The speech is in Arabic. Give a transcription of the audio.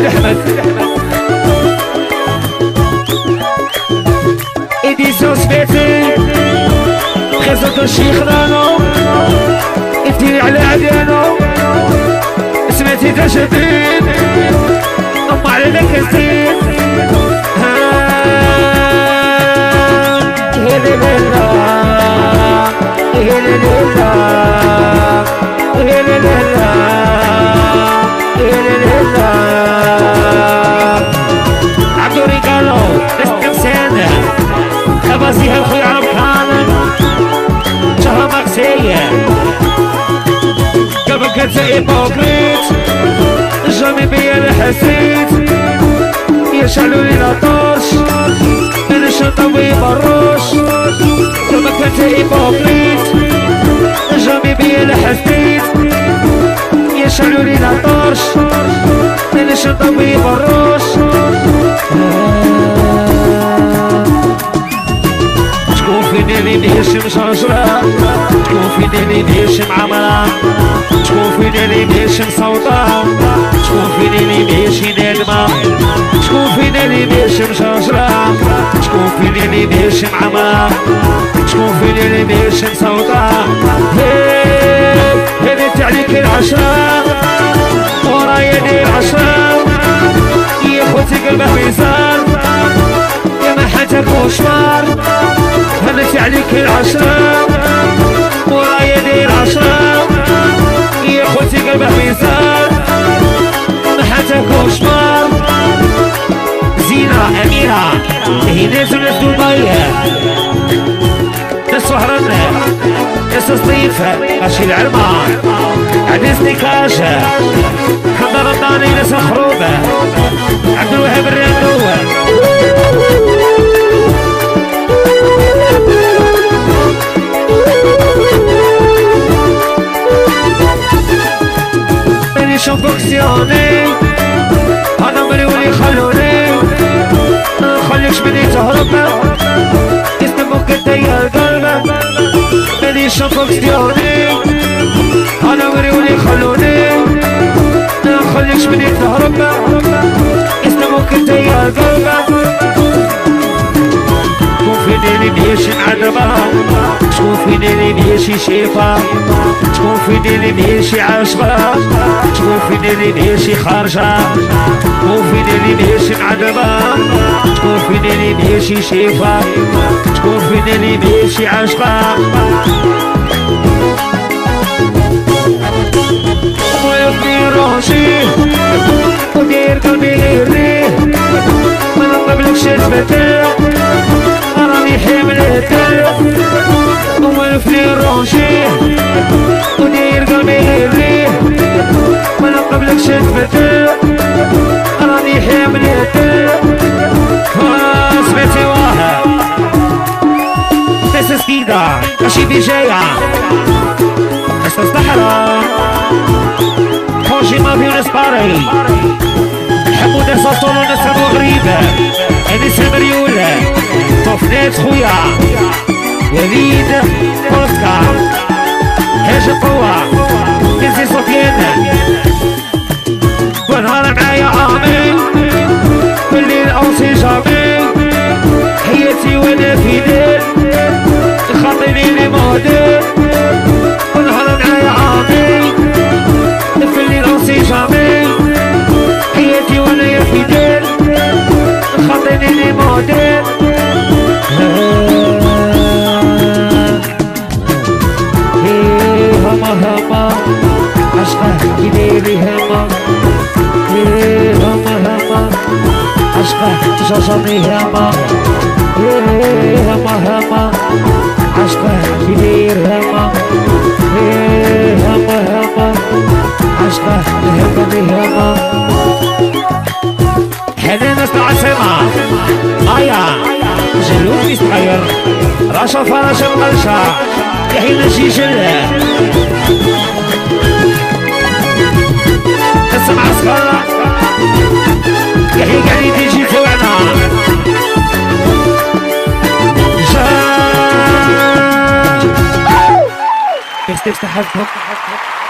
سيد احمد ايديسيون سبيتي بريزونت الشيخ رانو افتي على عديانو سمعتي تشديد ام على الكستين عبدو ريكالو استمسانة خبازيها الخوي عرب كامل شهر مغسية قبل كنت ايبوكريت جامي بيا اللي حسيت يشعلوا لي لاطوش من الشنطة ويبروش قبل كنت ايبوكريت جامي بيا اللي حسيت يشعلوا لي لاطوش من الشنطة ويبروش تكون في ديني بيشم شجرة تكون في ديني بيشم عمرة تكون في ديني بيشم صوتة تكون في ديني بيشي ندمة تكون في ديني بيشم شجرة تكون في ديني بيشم عمرة تكون في ديني بيشم صوتة هديت عليك العشرة ورايا دير عشرة يا خوتي قلبه ميزان يا ما حتى كوشمار هديت عليك العشرة ورايا دير عشرة يا خوتي قلبه ميزان ما حتى كوشمار زينة أميرة هي ناس وناس دبي ناس سهرنا ناس صيفة ماشي العلمة عدس نكاشة حمد رمضاني ناس خروبة عبد الوهاب الرياضوة ماني شنفوكسيوني أنا مريولي خلوني خليكش مني تهرب اسمك انت يا قلبك ماني شنفوكسيوني أنا مريولي خلوني خليكش مني تهرب اسمك انت يا قلبك تكون في ديني بيشي عذبة تكون في ديني بيشي شيفة تكون في ديني بيشي عشقة تكون في ديني بيشي خارجة تكون في ديني بيشي عذبة تكون في ديني بيشي شيفة تكون في ديني بيشي عشقة ويبني روحي ودير قلبي غيري ما نقبلكش تبتل راني حملتك وملفني روحي ودير قلبي غيري ما نقبلكش تبتل راني حملتك سمعتي واها بس سكيدة ماشي بجاية بس الصحراء حوشي ما في ناس باري نحبو ناس أصول وناس غريبة أنيس المريولة طفنات خويا وليد بولسكا هاج القوة كنزي سفيان ونهار معايا عامي بالليل أوصي جامي حياتي وانا في ليل خاطيني لي موديل ونهار معايا عامي بالليل أوصي جامي حياتي وانا في ليل خاطيني لي موديل هما عشقه كديري هما هما عشقه جاجاني هما هما عشقه كبير هما عشقه هبني هما حنان اسمع السمع آيا جلوب يستغير راشا فراشا مقلشة يحيي نجي جلة اسمع صغار يحيي قاعد يجي توعنا جا تفتح حفظك